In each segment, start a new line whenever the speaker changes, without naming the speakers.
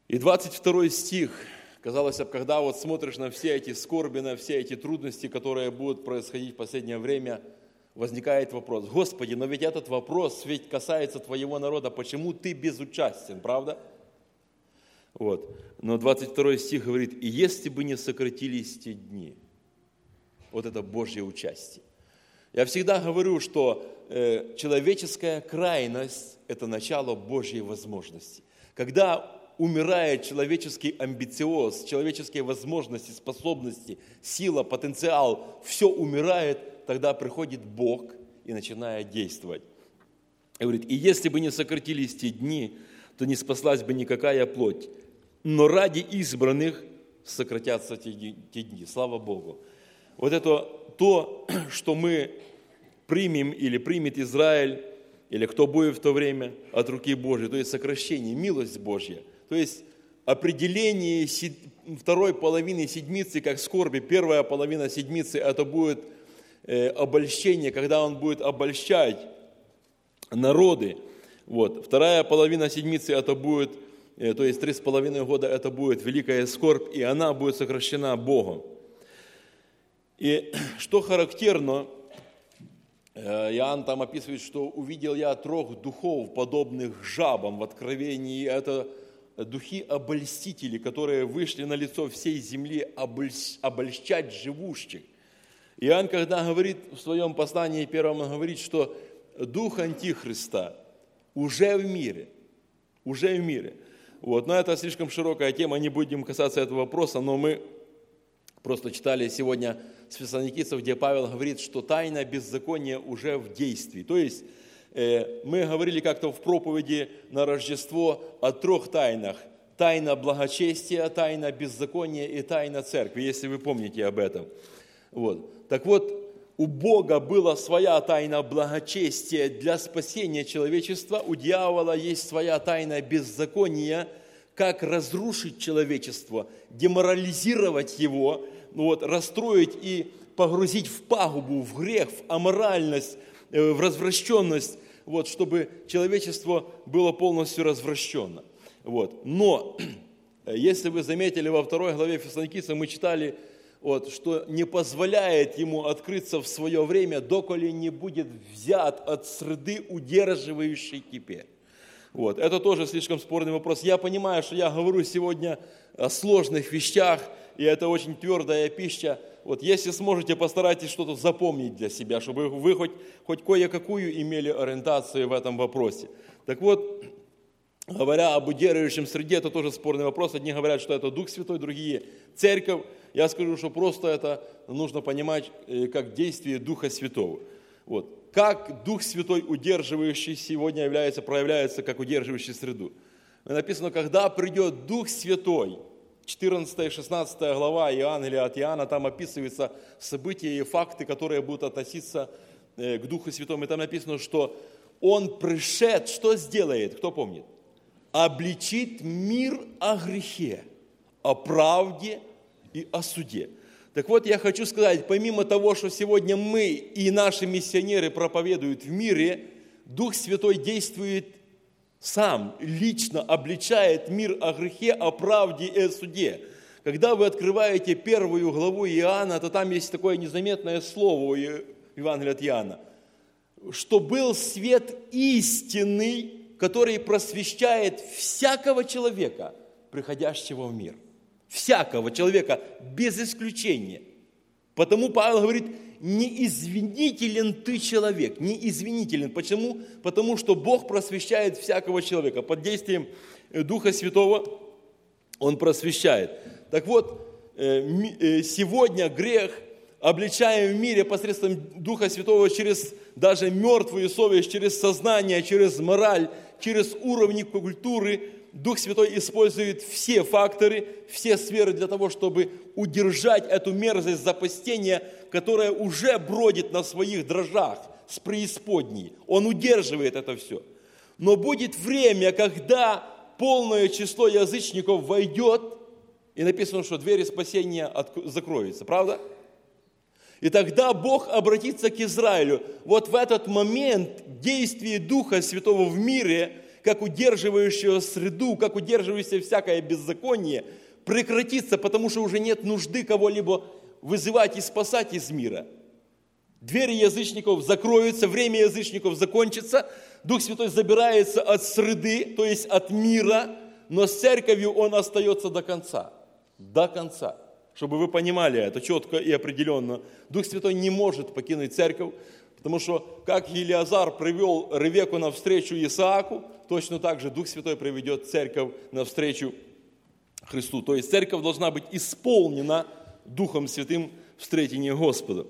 И 22 стих, казалось бы, когда вот смотришь на все эти скорби, на все эти трудности, которые будут происходить в последнее время, возникает вопрос: Господи, но ведь этот вопрос ведь касается Твоего народа, почему Ты безучастен, правда? Вот. Но 22 стих говорит: «И если бы не сократились те дни». Вот это Божье участие. Я всегда говорю, что человеческая крайность – это начало Божьей возможности. Когда умирает человеческий амбициоз, человеческие возможности, способности, сила, потенциал, все умирает, тогда приходит Бог и начинает действовать. И говорит: «И если бы не сократились те дни, то не спаслась бы никакая плоть. Но ради избранных сократятся те дни». Слава Богу. Вот это то, что мы примем или примет Израиль, или кто будет в то время от руки Божьей, то есть сокращение, милость Божья, то есть определение второй половины седмицы как скорби. Первая половина седмицы – это будет обольщение, когда Он будет обольщать народы. Вот. Вторая половина седмицы – это будет, то есть 3,5 года, это будет великая скорбь, и она будет сокращена Богом. И что характерно, Иоанн там описывает, что увидел я 3 духов, подобных жабам в Откровении. Это духи обольстители, которые вышли на лицо всей земли обольщать живущих. Иоанн, когда говорит в своем послании первом, он говорит, что дух Антихриста уже в мире. Вот. Но это слишком широкая тема, не будем касаться этого вопроса, но мы просто читали сегодня с Фессалоникийцев, где Павел говорит, что тайна беззакония уже в действии. То есть мы говорили как-то в проповеди на Рождество о 3 тайнах. Тайна благочестия, тайна беззакония и тайна церкви, если вы помните об этом. Вот. Так вот, у Бога была своя тайна благочестия для спасения человечества, у дьявола есть своя тайна беззакония, как разрушить человечество, деморализировать его, расстроить и погрузить в пагубу, в грех, в аморальность, в развращенность, чтобы человечество было полностью развращено. Но, если вы заметили, во 2 главе Фессалоникийцам мы читали, что не позволяет ему открыться в свое время, доколе не будет взят от среды, удерживающей теперь. Это тоже слишком спорный вопрос. Я понимаю, что я говорю сегодня о сложных вещах, и это очень твердая пища. Если сможете, постарайтесь что-то запомнить для себя, чтобы вы хоть кое-какую имели ориентацию в этом вопросе. Так вот, говоря об удерживающем среде, это тоже спорный вопрос. Одни говорят, что это Дух Святой, другие – Церковь. Я скажу, что просто это нужно понимать как действие Духа Святого. Как Дух Святой, удерживающий сегодня проявляется как удерживающий среду. Написано, когда придет Дух Святой, 14 и 16 глава Евангелия от Иоанна, там описываются события и факты, которые будут относиться к Духу Святому. И там написано, что Он пришед, что сделает, кто помнит? Обличит мир о грехе, о правде и о суде. Так вот, я хочу сказать, помимо того, что сегодня мы и наши миссионеры проповедуют в мире, Дух Святой действует сам, лично обличает мир о грехе, о правде и о суде. Когда вы открываете 1 главу Иоанна, то там есть такое незаметное слово Евангелия от Иоанна, что был свет истинный, который просвещает всякого человека, приходящего в мир. Всякого человека, без исключения. Потому Павел говорит, неизвинителен ты человек, неизвинителен. Почему? Потому что Бог просвещает всякого человека. Под действием Духа Святого Он просвещает. Так вот, сегодня грех обличаем в мире посредством Духа Святого через даже мертвую совесть, через сознание, через мораль, через уровни культуры. Дух Святой использует все факторы, все сферы для того, чтобы удержать эту мерзость запастения, которая уже бродит на своих дрожжах с преисподней. Он удерживает это все. Но будет время, когда полное число язычников войдет, и написано, что двери спасения закроются. Правда? И тогда Бог обратится к Израилю. Вот в этот момент действие Духа Святого в мире, как удерживающего среду, как удерживающее всякое беззаконие, прекратится, потому что уже нет нужды кого-либо вызывать и спасать из мира. Двери язычников закроются, время язычников закончится, Дух Святой забирается от среды, то есть от мира, но с церковью он остается до конца. До конца. Чтобы вы понимали это четко и определенно. Дух Святой не может покинуть церковь, потому что как Елиазар привел Ревекку навстречу Исааку, точно так же Дух Святой приведет церковь навстречу Христу. То есть церковь должна быть исполнена Духом Святым в встретении Господа.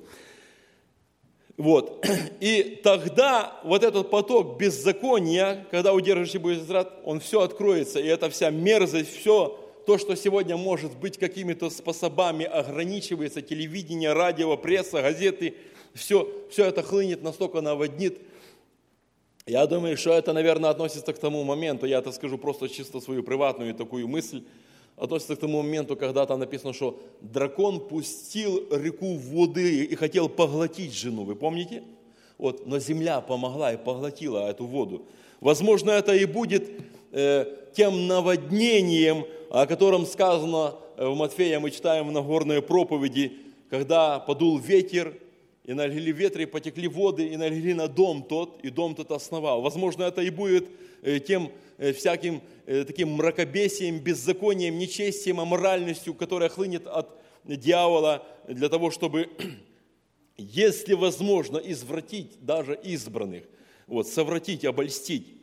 Вот. И тогда вот этот поток беззакония, когда удерживающий будет израд, он все откроется, и эта вся мерзость, все то, что сегодня может быть какими-то способами ограничивается, телевидение, радио, пресса, газеты, все это хлынет, настолько наводнит. Я думаю, что это, наверное, относится к тому моменту, я это скажу просто чисто свою приватную такую мысль, относится к тому моменту, когда там написано, что дракон пустил реку воды и хотел поглотить жену. Вы помните? Вот, но земля помогла и поглотила эту воду. Возможно, это и будет тем наводнением, о котором сказано в Матфея, мы читаем в Нагорной проповеди, когда подул ветер, и налегли ветры, и потекли воды, и налегли на дом тот, и дом тот основал. Возможно, это и будет тем всяким таким мракобесием, беззаконием, нечестием, аморальностью, которая хлынет от дьявола для того, чтобы, если возможно, извратить даже избранных, вот, совратить, обольстить.